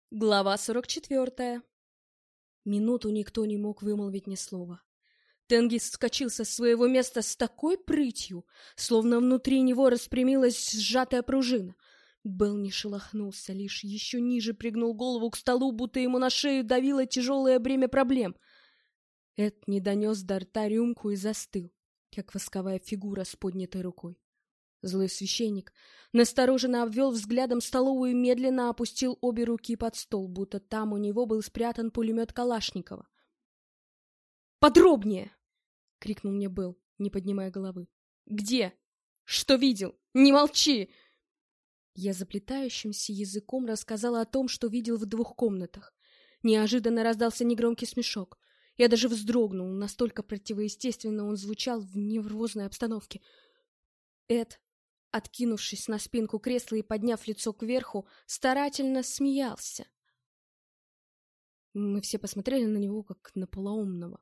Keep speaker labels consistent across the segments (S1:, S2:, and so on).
S1: Глава 44. Минуту никто не мог вымолвить ни слова. Тенгиз вскочил со своего места с такой прытью, словно внутри него распрямилась сжатая пружина. Белл не шелохнулся, лишь еще ниже пригнул голову к столу, будто ему на шею давило тяжелое бремя проблем. Эд не донес до рта рюмку и застыл, как восковая фигура с поднятой рукой. Злой священник настороженно обвел взглядом столовую и медленно опустил обе руки под стол, будто там у него был спрятан пулемет Калашникова. «Подробнее!» — крикнул мне Белл, не поднимая головы. «Где? Что видел? Не молчи!» Я заплетающимся языком рассказала о том, что видел в 2 комнатах. Неожиданно раздался негромкий смешок. Я даже вздрогнул, настолько противоестественно он звучал в нервозной обстановке. Эд, откинувшись на спинку кресла и подняв лицо кверху, старательно смеялся. Мы все посмотрели на него, как на полоумного.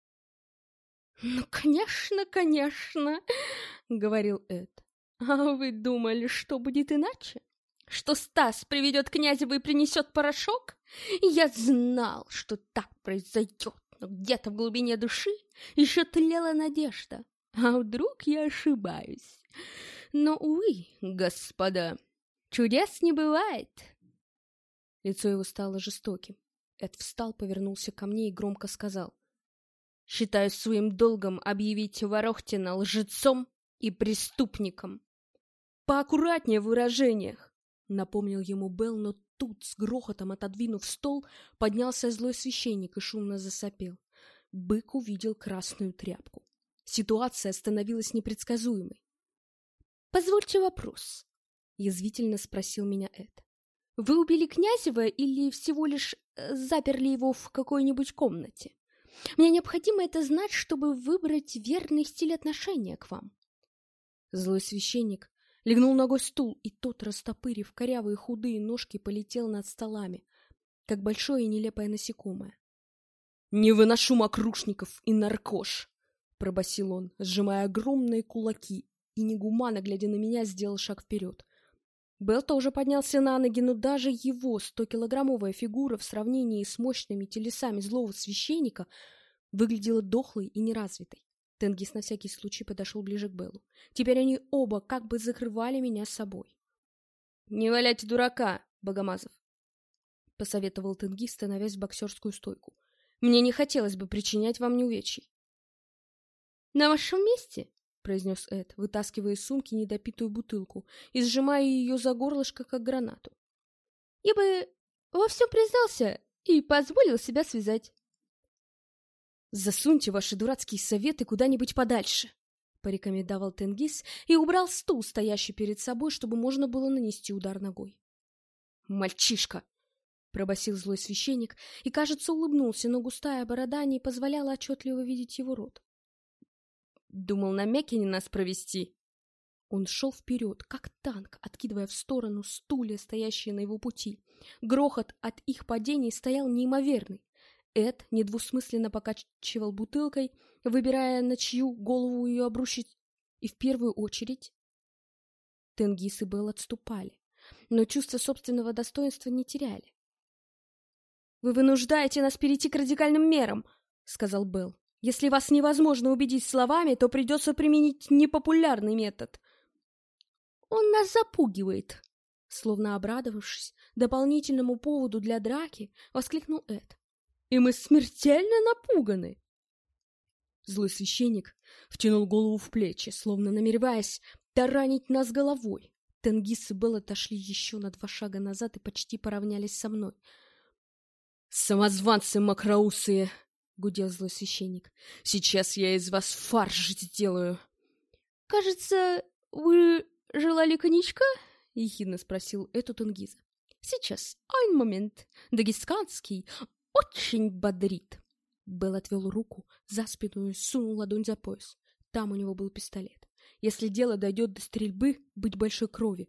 S1: «Ну, конечно, — говорил Эд. — А вы думали, что будет иначе? Что Стас приведет Князева и принесет порошок? Я знал, что так произойдет, но где-то в глубине души еще тлела надежда. А вдруг я ошибаюсь? Но, увы, господа, чудес не бывает!» Лицо его стало жестоким. Эд встал, повернулся ко мне и громко сказал: «Считаю своим долгом объявить Ворохтина лжецом и преступником». «Поаккуратнее в выражениях», — напомнил ему Белл, но тут, с грохотом отодвинув стол, поднялся злой священник и шумно засопел. Бык увидел красную тряпку. Ситуация становилась непредсказуемой. «Позвольте вопрос», — язвительно спросил меня Эд. «Вы убили Князева или всего лишь заперли его в какой-нибудь комнате? Мне необходимо это знать, чтобы выбрать верный стиль отношения к вам». Злой священник легнул ногой стул, и тот, растопырив корявые худые ножки, полетел над столами, как большое и нелепое насекомое. «Не выношу мокрушников и наркош!» — пробасил он, сжимая огромные кулаки, и, негуманно глядя на меня, сделал шаг вперед. Белл тоже поднялся на ноги, но даже его 100-килограммовая фигура в сравнении с мощными телесами злого священника выглядела дохлой и неразвитой. Тенгиз на всякий случай подошел ближе к Беллу. Теперь они оба как бы закрывали меня собой. «Не валяйте дурака, Богомазов!» — посоветовал Тенгиз, становясь в боксерскую стойку. «Мне не хотелось бы причинять вам неувечий». «На вашем месте, — произнес Эд, вытаскивая из сумки недопитую бутылку и сжимая ее за горлышко, как гранату, — я бы во всем признался и позволил себя связать». «Засуньте ваши дурацкие советы куда-нибудь подальше», — порекомендовал Тенгиз и убрал стул, стоящий перед собой, чтобы можно было нанести удар ногой. «Мальчишка!» — пробасил злой священник и, кажется, улыбнулся, но густая борода не позволяла отчетливо видеть его рот. «Думал на Мякине нас провести?» Он шел вперед, как танк, откидывая в сторону стулья, стоящие на его пути. Грохот от их падений стоял неимоверный. Эд недвусмысленно покачивал бутылкой, выбирая, на чью голову ее обрушить, и в первую очередь Тенгиз и Белл отступали, но чувство собственного достоинства не теряли. «Вы вынуждаете нас перейти к радикальным мерам», — сказал Белл. «Если вас невозможно убедить словами, то придется применить непопулярный метод». «Он нас запугивает», — словно обрадовавшись дополнительному поводу для драки, воскликнул Эд. «И мы смертельно напуганы!» Злой священник втянул голову в плечи, словно намереваясь таранить нас головой. Тенгиз и Белл отошли еще на 2 шага назад и почти поравнялись со мной. «Самозванцы мокроусые!» — гудел злой священник. «Сейчас я из вас фарш сделаю!» «Кажется, вы желали коньячка?» — ехидно спросил Эд у Тенгиза. «Сейчас, один момент, дагестанский очень бодрит». Белл отвел руку за спину и сунул ладонь за пояс. Там у него был пистолет. Если дело дойдет до стрельбы, быть большой крови.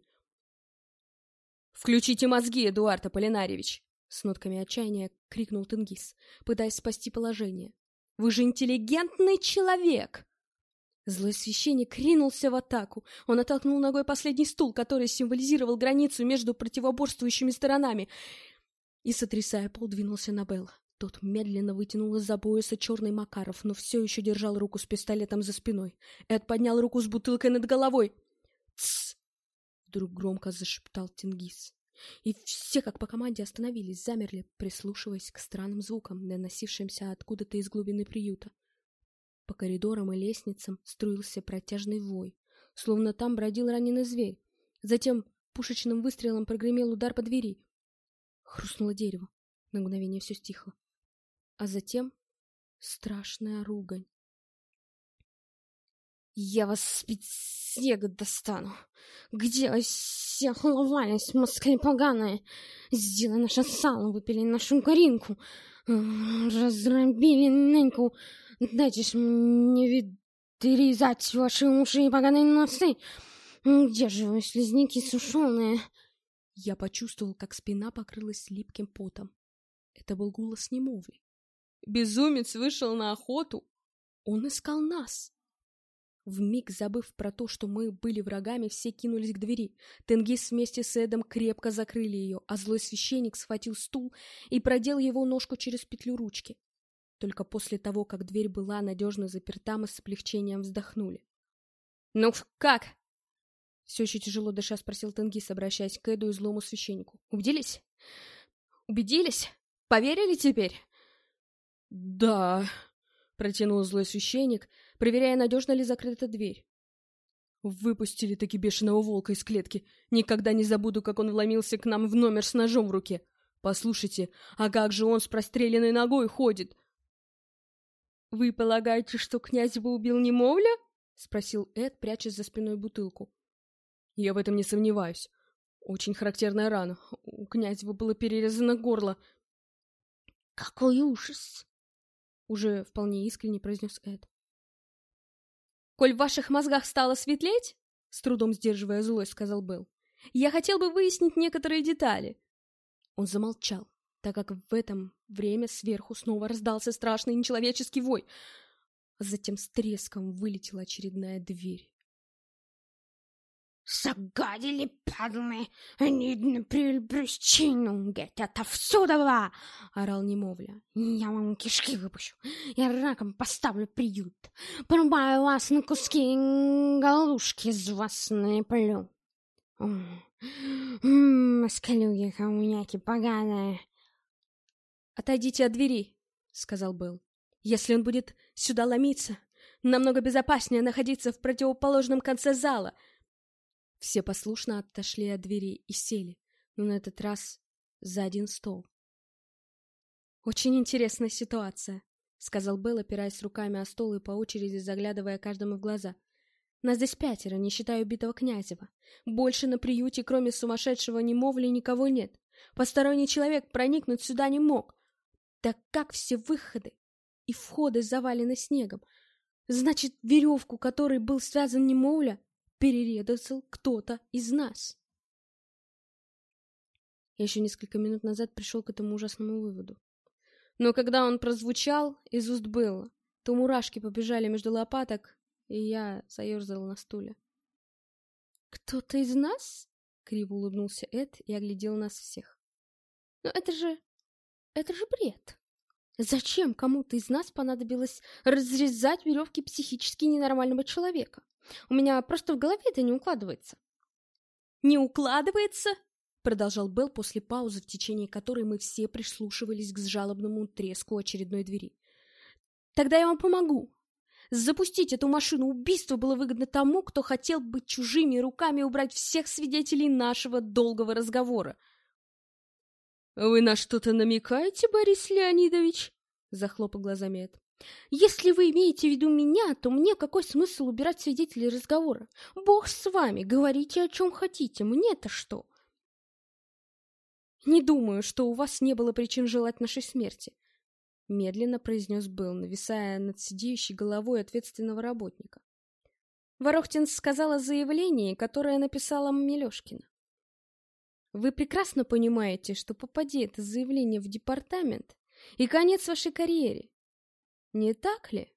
S1: «Включите мозги, Эдуард Аполлинарьевич!» — с нотками отчаяния крикнул Тенгиз, пытаясь спасти положение. «Вы же интеллигентный человек!» Злой священник ринулся в атаку. Он оттолкнул ногой последний стул, который символизировал границу между противоборствующими сторонами. и, сотрясая пол, двинулся на Белла. Тот медленно вытянул из-за пояса черный Макаров, но все еще держал руку с пистолетом за спиной. Эд поднял руку с бутылкой над головой. «Тссс!» — вдруг громко зашептал Тенгиз. И все, как по команде, остановились, замерли, прислушиваясь к странным звукам, доносившимся откуда-то из глубины приюта. По коридорам и лестницам струился протяжный вой, словно там бродил раненый зверь. Затем пушечным выстрелом прогремел удар по двери. Хрустнуло дерево. На мгновение все стихло. А затем страшная ругань. «Я вас с снега достану! Где вы все хлопались, москали поганые? Сделали наше сало, выпили нашу горинку, разрубили неньку. Дайте ж мне вырезать ваши уши и поганые носы! Где же вы, слизняки сушеные?» Я почувствовал, как спина покрылась липким потом. Это был голос Немовли. Безумец вышел на охоту. Он искал нас. Вмиг забыв про то, что мы были врагами, все кинулись к двери. Тенгиз вместе с Эдом крепко закрыли ее, а злой священник схватил стул и продел его ножку через петлю ручки. Только после того, как дверь была надежно заперта, мы с облегчением вздохнули. «Ну как?» — все еще тяжело дыша спросил Тенгиз, обращаясь к Эду и злому священнику. «Убедились? Убедились? Поверили теперь?» «Да», — протянул злой священник, проверяя, надежно ли закрыта дверь. «Выпустили таки бешеного волка из клетки. Никогда не забуду, как он вломился к нам в номер с ножом в руке. Послушайте, а как же он с простреленной ногой ходит?» «Вы полагаете, что князь бы убил Немовля?» — спросил Эд, пряча за спиной бутылку. «Я в этом не сомневаюсь. Очень характерная рана. У князя было перерезано горло». «Какой ужас!» — уже вполне искренне произнес Эд. «Коль в ваших мозгах стало светлеть, — с трудом сдерживая злость, сказал Белл, — я хотел бы выяснить некоторые детали». Он замолчал, так как в это время сверху снова раздался страшный нечеловеческий вой, а затем с треском вылетела очередная дверь. «Загадили, падлы! Они причину геть отовсюда!» — орал Немовля. «Я вам кишки выпущу, я раком поставлю приют, порубаю вас на куски, галушки из вас налеплю. Москалюги, коммуняки поганые!» «Отойдите от двери!» — сказал Белл. «Если он будет сюда ломиться, намного безопаснее находиться в противоположном конце зала». Все послушно отошли от двери и сели, но на этот раз за один стол. «Очень интересная ситуация», — сказал Белл, опираясь руками о стол и по очереди заглядывая каждому в глаза. «Нас здесь 5, не считая убитого Князева. Больше на приюте, кроме сумасшедшего Немовли, никого нет. Посторонний человек проникнуть сюда не мог. Так как все выходы и входы завалены снегом? Значит, веревку, которой был связан Немовля, перерезал кто-то из нас». Я еще несколько минут назад пришел к этому ужасному выводу. Но когда он прозвучал из уст Белла, то мурашки побежали между лопаток, и я заерзал на стуле. «Кто-то из нас?» — криво улыбнулся Эд и оглядел нас всех. «Но это же бред. Зачем кому-то из нас понадобилось разрезать веревки психически ненормального человека? У меня просто в голове это не укладывается». «Не укладывается?» — продолжал Белл после паузы, в течение которой мы все прислушивались к жалобному треску очередной двери. «Тогда я вам помогу. Запустить эту машину убийства было выгодно тому, кто хотел бы чужими руками убрать всех свидетелей нашего долгого разговора». «Вы на что-то намекаете, Борис Леонидович?» — захлопал глазами Эд. «Если вы имеете в виду меня, то мне какой смысл убирать свидетелей разговора? Бог с вами, говорите о чем хотите, мне-то что?» «Не думаю, что у вас не было причин желать нашей смерти», — медленно произнес Белл, нависая над сидеющей головой ответственного работника. «Ворохтин сказала заявление, которое написала Мелешкина. Вы прекрасно понимаете, что попади это заявление в департамент, и конец вашей карьере. Не так ли?»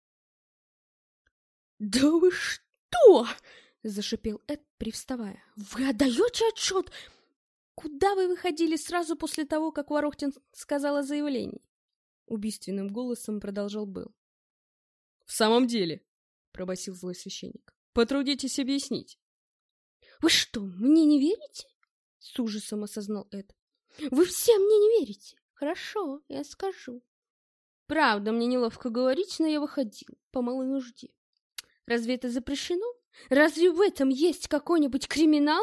S1: «Да вы что?» — зашипел Эд, привставая. «Вы отдаете отчет? Куда вы выходили сразу после того, как Ворохтин сказал о заявлении? Убийственным голосом продолжал Белл. В самом деле, пробасил злой священник, потрудитесь объяснить. Вы что, мне не верите? С ужасом осознал Эд. Вы все мне не верите. Хорошо, я скажу. Правда, мне неловко говорить, но я выходил по малой нужде. Разве это запрещено? Разве в этом есть какой-нибудь криминал?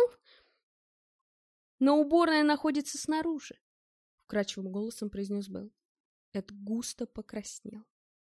S1: Но уборная находится снаружи, вкрадчивым голосом произнес Белл. Эд густо покраснел.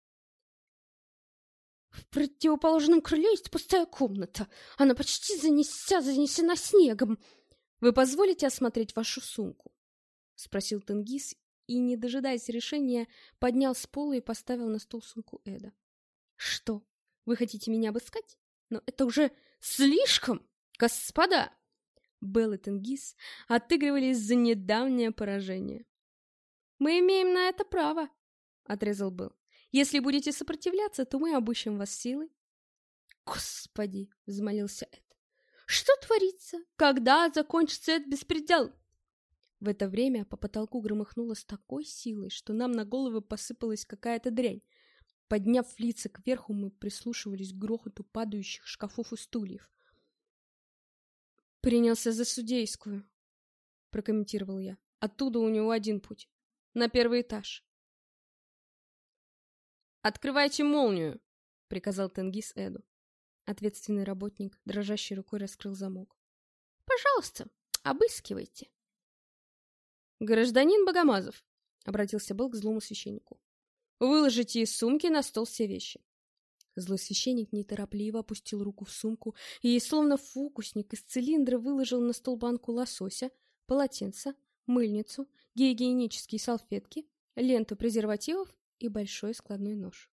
S1: В противоположном крыле есть пустая комната. Она почти занесена снегом. Вы позволите осмотреть вашу сумку? Спросил Тенгиз и, не дожидаясь решения, поднял с пола и поставил на стол сумку Эда. Что, вы хотите меня обыскать? Но это уже слишком, господа! Белл и Тенгиз отыгрывались за недавнее поражение. «Мы имеем на это право», — отрезал Белл. «Если будете сопротивляться, то мы обыщем вас силой». «Господи!» — взмолился Эд. «Что творится? Когда закончится этот беспредел?» В это время по потолку громыхнуло с такой силой, что нам на головы посыпалась какая-то дрянь. Подняв лица кверху, мы прислушивались к грохоту падающих шкафов и стульев. «Принялся за судейскую», — прокомментировал я. «Оттуда у него один путь. На первый этаж». «Открывайте молнию», — приказал Тенгиз Эду. Ответственный работник дрожащей рукой раскрыл замок. «Пожалуйста, обыскивайте». «Гражданин Богомазов», — обратился Белл к злому священнику, — «выложите из сумки на стол все вещи». Злой священник неторопливо опустил руку в сумку и, словно фокусник, из цилиндра выложил на стол банку лосося, полотенце, мыльницу, гигиенические салфетки, ленту презервативов и большой складной нож.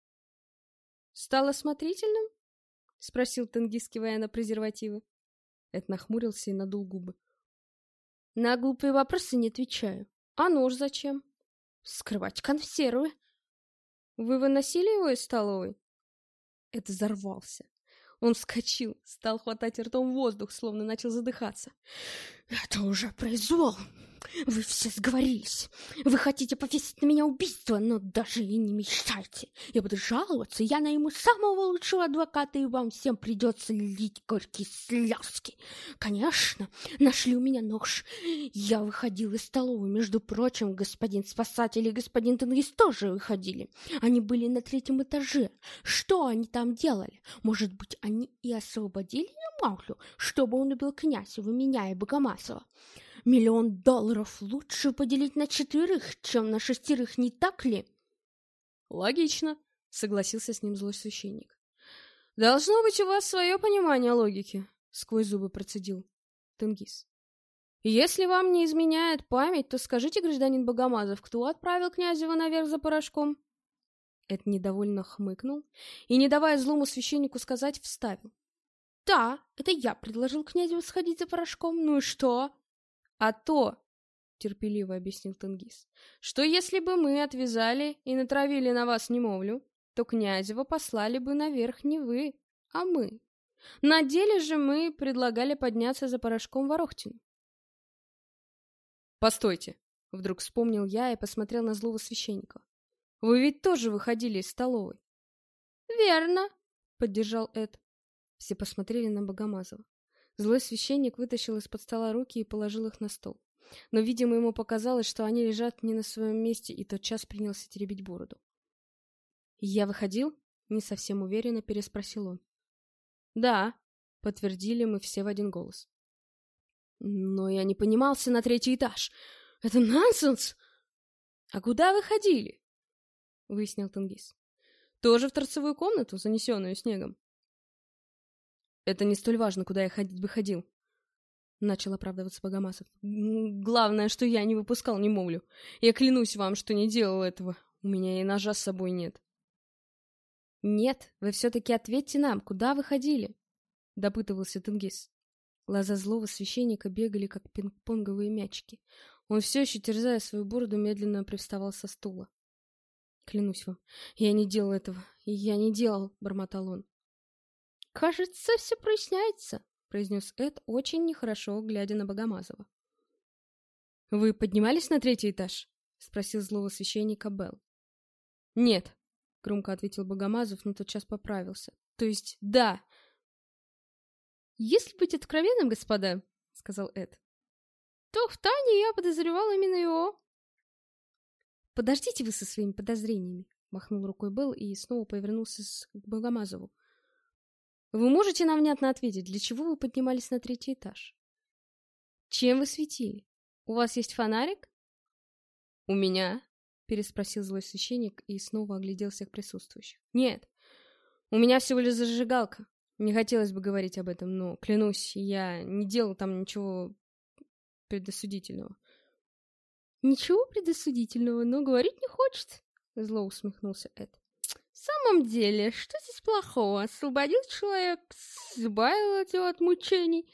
S1: «Стал осмотрительным?» — спросил Тенгиз, кивая на презервативы. Эд нахмурился и надул губы. «На глупые вопросы не отвечаю. А нож зачем?» «Скрывать консервы». «Вы выносили его из столовой?» Эд взорвался. Он вскочил, стал хватать ртом воздух, словно начал задыхаться. «Это уже произвол! Вы все сговорились! Вы хотите повесить на меня убийство, но даже и не мечтайте! Я буду жаловаться, я найму самого лучшего адвоката, и вам всем придется лить горькие слезки! Конечно, нашли у меня нож. Я выходил из столовой, между прочим, господин спасатель и господин Тенгиз тоже выходили. Они были на 3-м этаже. Что они там делали? Может быть, они и освободили Ямаглю, чтобы он убил Князева, меня и Богомазова? $1 миллион лучше поделить на 4, чем на 6, не так ли?» «Логично», — согласился с ним злой священник. «Должно быть у вас свое понимание логики», — сквозь зубы процедил Тенгиз. «Если вам не изменяет память, то скажите, гражданин Богомазов, кто отправил Князева наверх за порошком?» Эд недовольно хмыкнул и, не давая злому священнику сказать, вставил. «Да, это я предложил Князеву сходить за порошком. Ну и что?» «А то, — терпеливо объяснил Тенгиз, — что если бы мы отвязали и натравили на вас немовлю, то Князева послали бы наверх не вы, а мы. На деле же мы предлагали подняться за порошком Ворохтину». «Постойте!» — вдруг вспомнил я и посмотрел на злого священника. «Вы ведь тоже выходили из столовой». «Верно!» — поддержал Эд. Все посмотрели на Богомазова. Злой священник вытащил из-под стола руки и положил их на стол. Но, видимо, ему показалось, что они лежат не на своем месте, и тотчас принялся теребить бороду. «Я выходил?» — не совсем уверенно переспросил он. «Да», — подтвердили мы все в один голос. «Но я не поднимался на 3-й этаж. Это нонсенс!» «А куда вы ходили?» — выяснил Тенгиз. «Тоже в торцевую комнату, занесенную снегом?» «Это не столь важно, куда я выходил», — начал оправдываться Богомазов. «Главное, что я не выпускал немовлю. Я клянусь вам, что не делал этого. У меня и ножа с собой нет». «Нет, вы все-таки ответьте нам, куда вы ходили?» — допытывался Тенгиз. Глаза злого священника бегали, как пинг-понговые мячики. Он все еще, терзая свою бороду, медленно привставал со стула. «Клянусь вам, я не делал этого. Я не делал», — бормотал он. «Кажется, все проясняется», — произнес Эд, очень нехорошо, глядя на Богомазова. «Вы поднимались на 3-й этаж?» — спросил злого священника Белл. «Нет», — громко ответил Богомазов, но тотчас поправился. «То есть, да». «Если быть откровенным, господа, — сказал Эд, — то втайне я подозревал именно его». «Подождите вы со своими подозрениями», — махнул рукой Белл и снова повернулся к Богомазову. «Вы можете нам внятно ответить, для чего вы поднимались на 3-й этаж? Чем вы светили? У вас есть фонарик?» «У меня?» — переспросил злой священник и снова оглядел всех присутствующих. «Нет, у меня всего лишь зажигалка. Не хотелось бы говорить об этом, но, клянусь, я не делал там ничего предосудительного». «Ничего предосудительного, но говорить не хочет», — зло усмехнулся Эд. «В самом деле, что здесь плохого? Освободил человек, избавил его от мучений».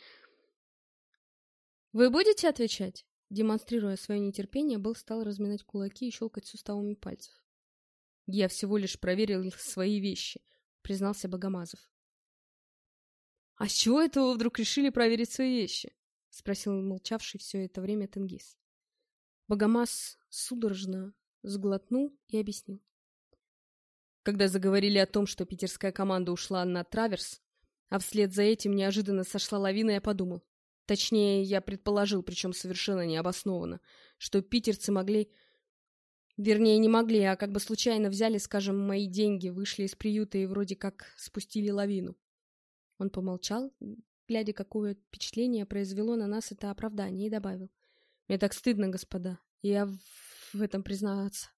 S1: «Вы будете отвечать?» Демонстрируя свое нетерпение, Белл стал разминать кулаки и щелкать суставами пальцев. «Я всего лишь проверил их свои вещи», — признался Богомазов. «А с чего это вы вдруг решили проверить свои вещи?» — спросил молчавший все это время Тенгиз. Богомаз судорожно сглотнул и объяснил. Когда заговорили о том, что питерская команда ушла на траверс, а вслед за этим неожиданно сошла лавина, я подумал. Точнее, я предположил, причем совершенно необоснованно, что питерцы могли... Вернее, не могли, а как бы случайно взяли, скажем, мои деньги, вышли из приюта и вроде как спустили лавину. Он помолчал, глядя, какое впечатление произвело на нас это оправдание, и добавил. Мне так стыдно, господа, я в этом признаться.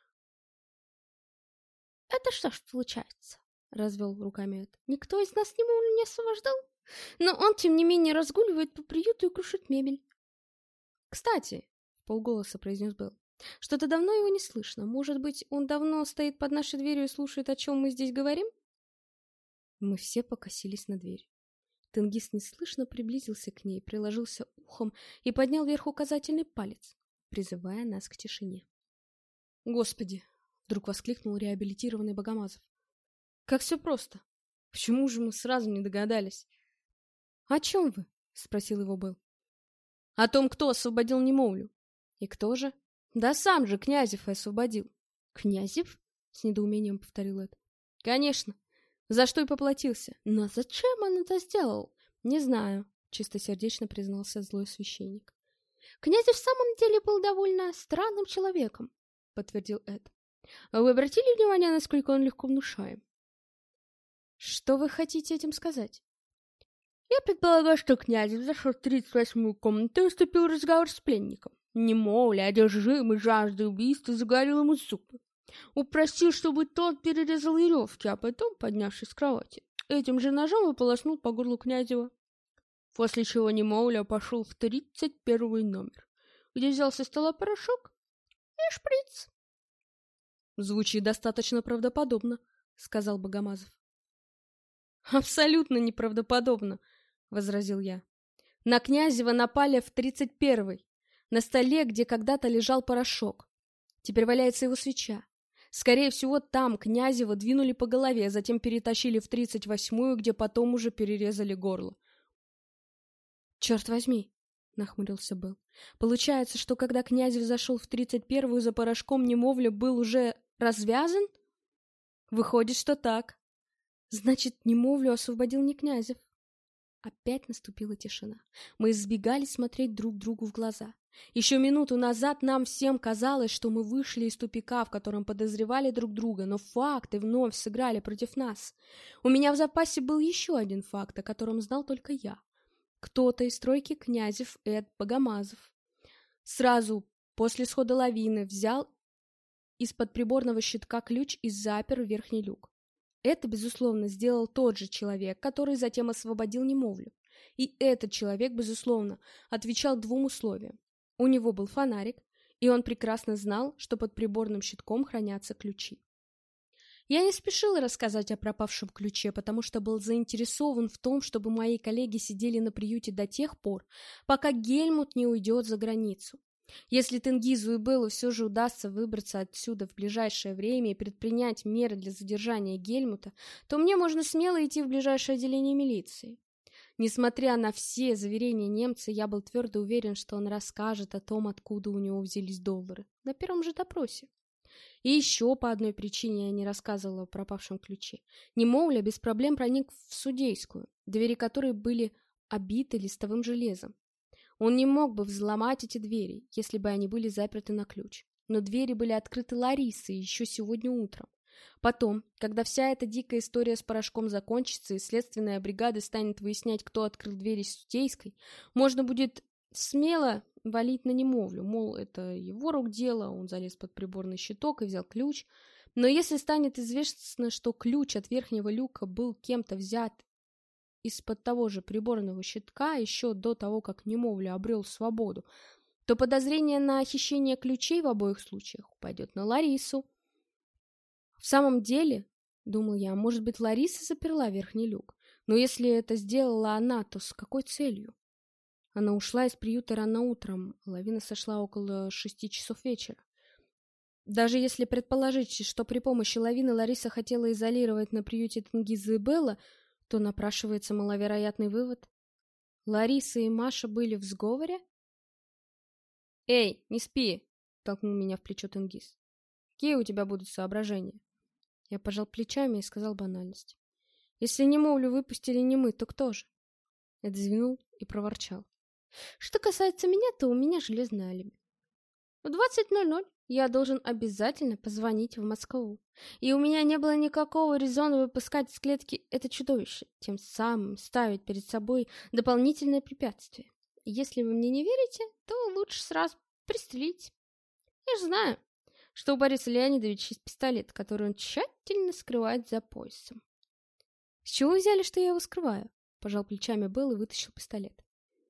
S1: «Это что ж получается?» — развел руками Эд. «Никто из нас Немоулю не освобождал? Но он, тем не менее, разгуливает по приюту и крушит мебель». «Кстати», — вполголоса произнес Белл, — «что-то давно его не слышно. Может быть, он давно стоит под нашей дверью и слушает, о чем мы здесь говорим?» Мы все покосились на дверь. Тенгиз неслышно приблизился к ней, приложился ухом и поднял вверх указательный палец, призывая нас к тишине. «Господи!» — вдруг воскликнул реабилитированный Богомазов. «Как все просто! Почему же мы сразу не догадались?» «О чем вы?» — спросил его Белл. «О том, кто освободил Немоулю». «И кто же?» «Да сам же Князев и освободил». «Князев?» — с недоумением повторил Эд. «Конечно. За что и поплатился. Но зачем он это сделал? Не знаю», — чистосердечно признался злой священник. «Князев в самом деле был довольно странным человеком», — подтвердил Эд. «Вы обратили внимание, насколько он легко внушаем?» «Что вы хотите этим сказать?» «Я предполагаю, что Князев зашел в 38-ю комнату и вступил в разговор с пленником. Немоуля, одержимый жаждой убийства, загорел ему зубы. Упросил, чтобы тот перерезал веревки, а потом, поднявшись с кровати, этим же ножом и полоснул по горлу Князева. После чего Немоуля пошел в 31-й номер, где взял со стола порошок и шприц». «Звучит достаточно правдоподобно», — сказал Богомазов. «Абсолютно неправдоподобно», — возразил я. «На Князева напали в 31-й, на столе, где когда-то лежал порошок. Теперь валяется его свеча. Скорее всего, там Князева двинули по голове, затем перетащили в 38-ю, где потом уже перерезали горло». «Черт возьми», — нахмурился Белл. «Получается, что когда Князев зашел в 31-ю за порошком, Немовля был уже развязан? Выходит, что так. Значит, Немовлю освободил не Князев». Опять наступила тишина. Мы избегали смотреть друг другу в глаза. Еще минуту назад нам всем казалось, что мы вышли из тупика, в котором подозревали друг друга, но факты вновь сыграли против нас. У меня в запасе был еще один факт, о котором знал только я. Кто-то из тройки Князев, Эд, Богомазов сразу после схода лавины взял из-под приборного щитка ключ и запер верхний люк. Это, безусловно, сделал тот же человек, который затем освободил Немовлю. И этот человек, безусловно, отвечал двум условиям. У него был фонарик, и он прекрасно знал, что под приборным щитком хранятся ключи. Я не спешила рассказать о пропавшем ключе, потому что был заинтересован в том, чтобы мои коллеги сидели на приюте до тех пор, пока Гельмут не уйдет за границу. Если Тенгизу и Беллу все же удастся выбраться отсюда в ближайшее время и предпринять меры для задержания Гельмута, то мне можно смело идти в ближайшее отделение милиции. Несмотря на все заверения немца, я был твердо уверен, что он расскажет о том, откуда у него взялись доллары, на первом же допросе. И еще по одной причине я не рассказывала о пропавшем ключе. Немовля без проблем проник в судейскую, двери которой были обиты листовым железом. Он не мог бы взломать эти двери, если бы они были заперты на ключ. Но двери были открыты Ларисой еще сегодня утром. Потом, когда вся эта дикая история с порошком закончится и следственная бригада станет выяснять, кто открыл двери судейской, можно будет смело валить на немовлю, мол, это его рук дело, он залез под приборный щиток и взял ключ. Но если станет известно, что ключ от верхнего люка был кем-то взят из-под того же приборного щитка еще до того, как немовля обрел свободу, то подозрение на хищение ключей в обоих случаях упадет на Ларису. В самом деле, думал я, может быть, Лариса заперла верхний люк, но если это сделала она, то с какой целью? Она ушла из приюта рано утром, лавина сошла около 6 часов вечера. Даже если предположить, что при помощи лавины Лариса хотела изолировать на приюте Тенгиза и Белла, то напрашивается маловероятный вывод. Лариса и Маша были в сговоре? «Эй, не спи!» — толкнул меня в плечо Тенгиз. «Какие у тебя будут соображения?» Я пожал плечами и сказал банальность. «Если немовлю выпустили не мы, то кто же?» Эд звенул и проворчал. «Что касается меня, то у меня железное алиби. В 20:00 я должен обязательно позвонить в Москву, и у меня не было никакого резона выпускать из клетки это чудовище, тем самым ставить перед собой дополнительное препятствие. И если вы мне не верите, то лучше сразу пристрелить. Я же знаю, что у Бориса Леонидовича есть пистолет, который он тщательно скрывает за поясом». «С чего вы взяли, что я его скрываю?» Пожал плечами Белл и вытащил пистолет.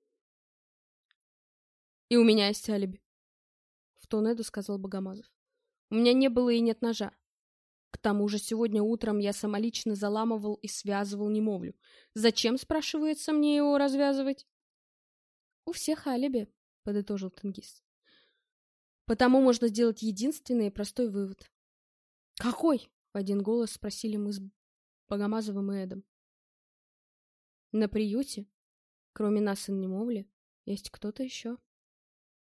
S1: «И у меня есть алиби», — в тон Эду сказал Богомазов. «У меня не было и нет ножа. К тому же сегодня утром я самолично заламывал и связывал немовлю. Зачем, спрашивается, мне его развязывать?» «У всех алиби», — подытожил Тенгиз. «Потому можно сделать единственный и простой вывод». «Какой?» — в один голос спросили мы с Богомазовым и Эдом. «На приюте, кроме нас и немовли, есть кто-то еще».